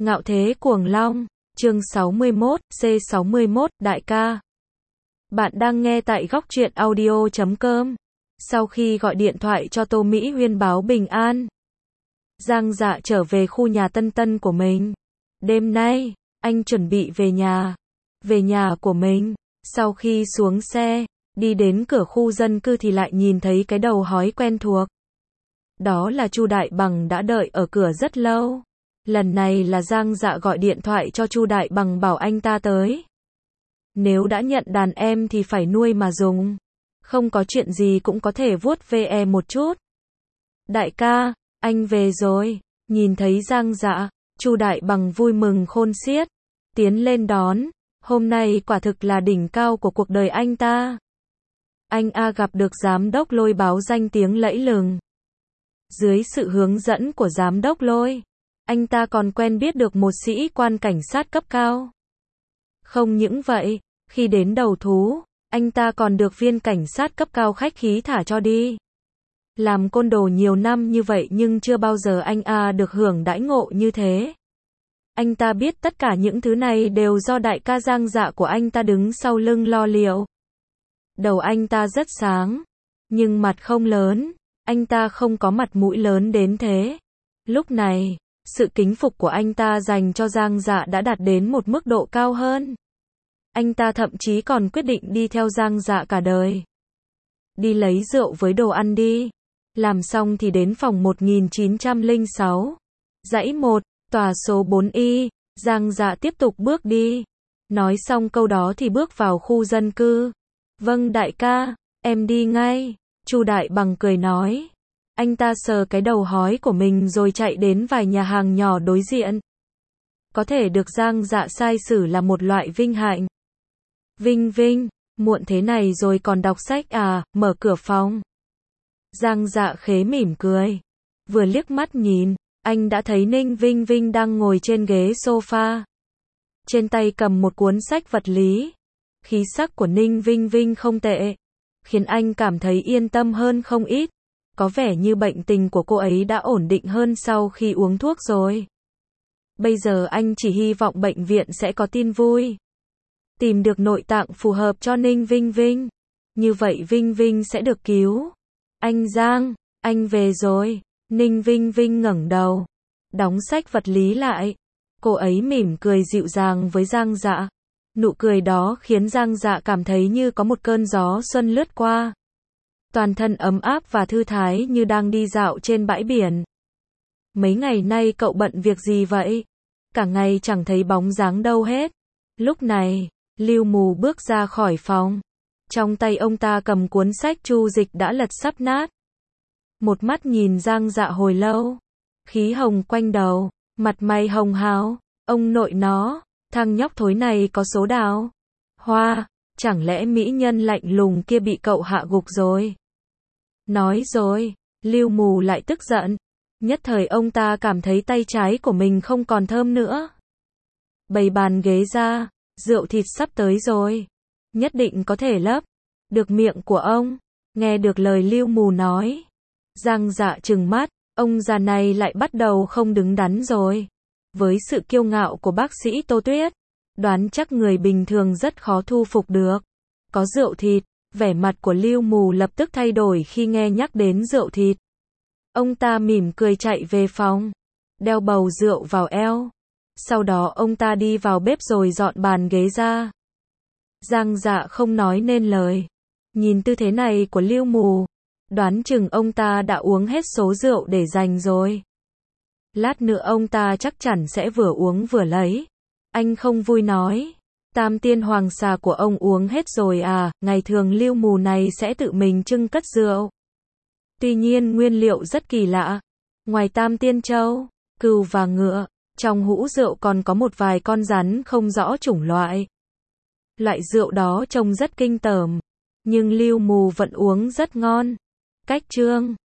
Ngạo thế cuồng long, chương 61, C61, đại ca. Bạn đang nghe tại góc truyện audio.com. Sau khi gọi điện thoại cho Tô Mỹ Huyên báo bình an, Giang Dạ trở về khu nhà Tân Tân của mình. Đêm nay, anh chuẩn bị về nhà của mình. Sau khi xuống xe, đi đến cửa khu dân cư thì lại nhìn thấy cái đầu hói quen thuộc. Đó là Chu Đại Bằng đã đợi ở cửa rất lâu. Lần này là Giang Dạ gọi điện thoại cho Chu Đại Bằng bảo anh ta tới. Nếu đã nhận đàn em thì phải nuôi mà dùng. Không có chuyện gì cũng có thể vuốt ve một chút. Đại ca, anh về rồi. Nhìn thấy Giang Dạ, Chu Đại Bằng vui mừng khôn xiết. Tiến lên đón. Hôm nay quả thực là đỉnh cao của cuộc đời anh ta. Anh gặp được giám đốc Lôi báo danh tiếng lẫy lừng. Dưới sự hướng dẫn của giám đốc Lôi, anh ta còn quen biết được một sĩ quan cảnh sát cấp cao. Không những vậy, khi đến đầu thú, anh ta còn được viên cảnh sát cấp cao khách khí thả cho đi. Làm côn đồ nhiều năm như vậy nhưng chưa bao giờ anh được hưởng đãi ngộ như thế. Anh ta biết tất cả những thứ này đều do đại ca Giang Dạ của anh ta đứng sau lưng lo liệu. Đầu anh ta rất sáng, nhưng mặt không lớn, anh ta không có mặt mũi lớn đến thế. Lúc này, sự kính phục của anh ta dành cho Giang Dạ đã đạt đến một mức độ cao hơn. Anh ta thậm chí còn quyết định đi theo Giang Dạ cả đời. Đi lấy rượu với đồ ăn đi. Làm xong thì đến phòng 1906. Dãy 1, tòa số 4Y. Giang Dạ tiếp tục bước đi. Nói xong câu đó thì bước vào khu dân cư. Vâng đại ca, em đi ngay. Chu Đại Bằng cười nói. Anh ta sờ cái đầu hói của mình rồi chạy đến vài nhà hàng nhỏ đối diện. Có thể được Giang Dạ sai xử là một loại vinh hạnh. Vinh, muộn thế này rồi còn đọc sách mở cửa phòng. Giang Dạ khế mỉm cười. Vừa liếc mắt nhìn, anh đã thấy Ninh Vinh đang ngồi trên ghế sofa. Trên tay cầm một cuốn sách vật lý. Khí sắc của Ninh Vinh không tệ, khiến anh cảm thấy yên tâm hơn không ít. Có vẻ như bệnh tình của cô ấy đã ổn định hơn sau khi uống thuốc rồi. Bây giờ anh chỉ hy vọng bệnh viện sẽ có tin vui. Tìm được nội tạng phù hợp cho Ninh Vinh. Như vậy Vinh sẽ được cứu. Anh Giang, anh về rồi. Ninh Vinh ngẩng đầu, đóng sách vật lý lại. Cô ấy mỉm cười dịu dàng với Giang Dạ. Nụ cười đó khiến Giang Dạ cảm thấy như có một cơn gió xuân lướt qua. Toàn thân ấm áp và thư thái như đang đi dạo trên bãi biển. Mấy ngày nay cậu bận việc gì vậy? Cả ngày chẳng thấy bóng dáng đâu hết. Lúc này, Lưu Mù bước ra khỏi phòng. Trong tay ông ta cầm cuốn sách Chu Dịch đã lật sắp nát. Một mắt nhìn Giang Dạ hồi lâu. Khí hồng quanh đầu, mặt mày hồng hào. Ông nội nó, thằng nhóc thối này có số đào hoa, chẳng lẽ mỹ nhân lạnh lùng kia bị cậu hạ gục rồi? Nói rồi, Lưu Mù lại tức giận. Nhất thời ông ta cảm thấy tay trái của mình không còn thơm nữa. Bày bàn ghế ra, rượu thịt sắp tới rồi. Nhất định có thể lấp được miệng của ông. Nghe được lời Lưu Mù nói, Giang Dạ trừng mắt, ông già này lại bắt đầu không đứng đắn rồi. Với sự kiêu ngạo của bác sĩ Tô Tuyết, đoán chắc người bình thường rất khó thu phục được. Có rượu thịt, vẻ mặt của Lưu Mù lập tức thay đổi khi nghe nhắc đến rượu thịt. Ông ta mỉm cười chạy về phòng, đeo bầu rượu vào eo. Sau đó ông ta đi vào bếp rồi dọn bàn ghế ra. Giang Dạ không nói nên lời. Nhìn tư thế này của Lưu Mù, đoán chừng ông ta đã uống hết số rượu để dành rồi. Lát nữa ông ta chắc chắn sẽ vừa uống vừa lấy. Anh không vui nói. Tam tiên hoàng xà của ông uống hết rồi ngày thường Lưu Mù này sẽ tự mình trưng cất rượu. Tuy nhiên nguyên liệu rất kỳ lạ. Ngoài tam tiên trâu, cừu và ngựa, trong hũ rượu còn có một vài con rắn không rõ chủng loại. Loại rượu đó trông rất kinh tởm, nhưng Lưu Mù vẫn uống rất ngon. Cách trương,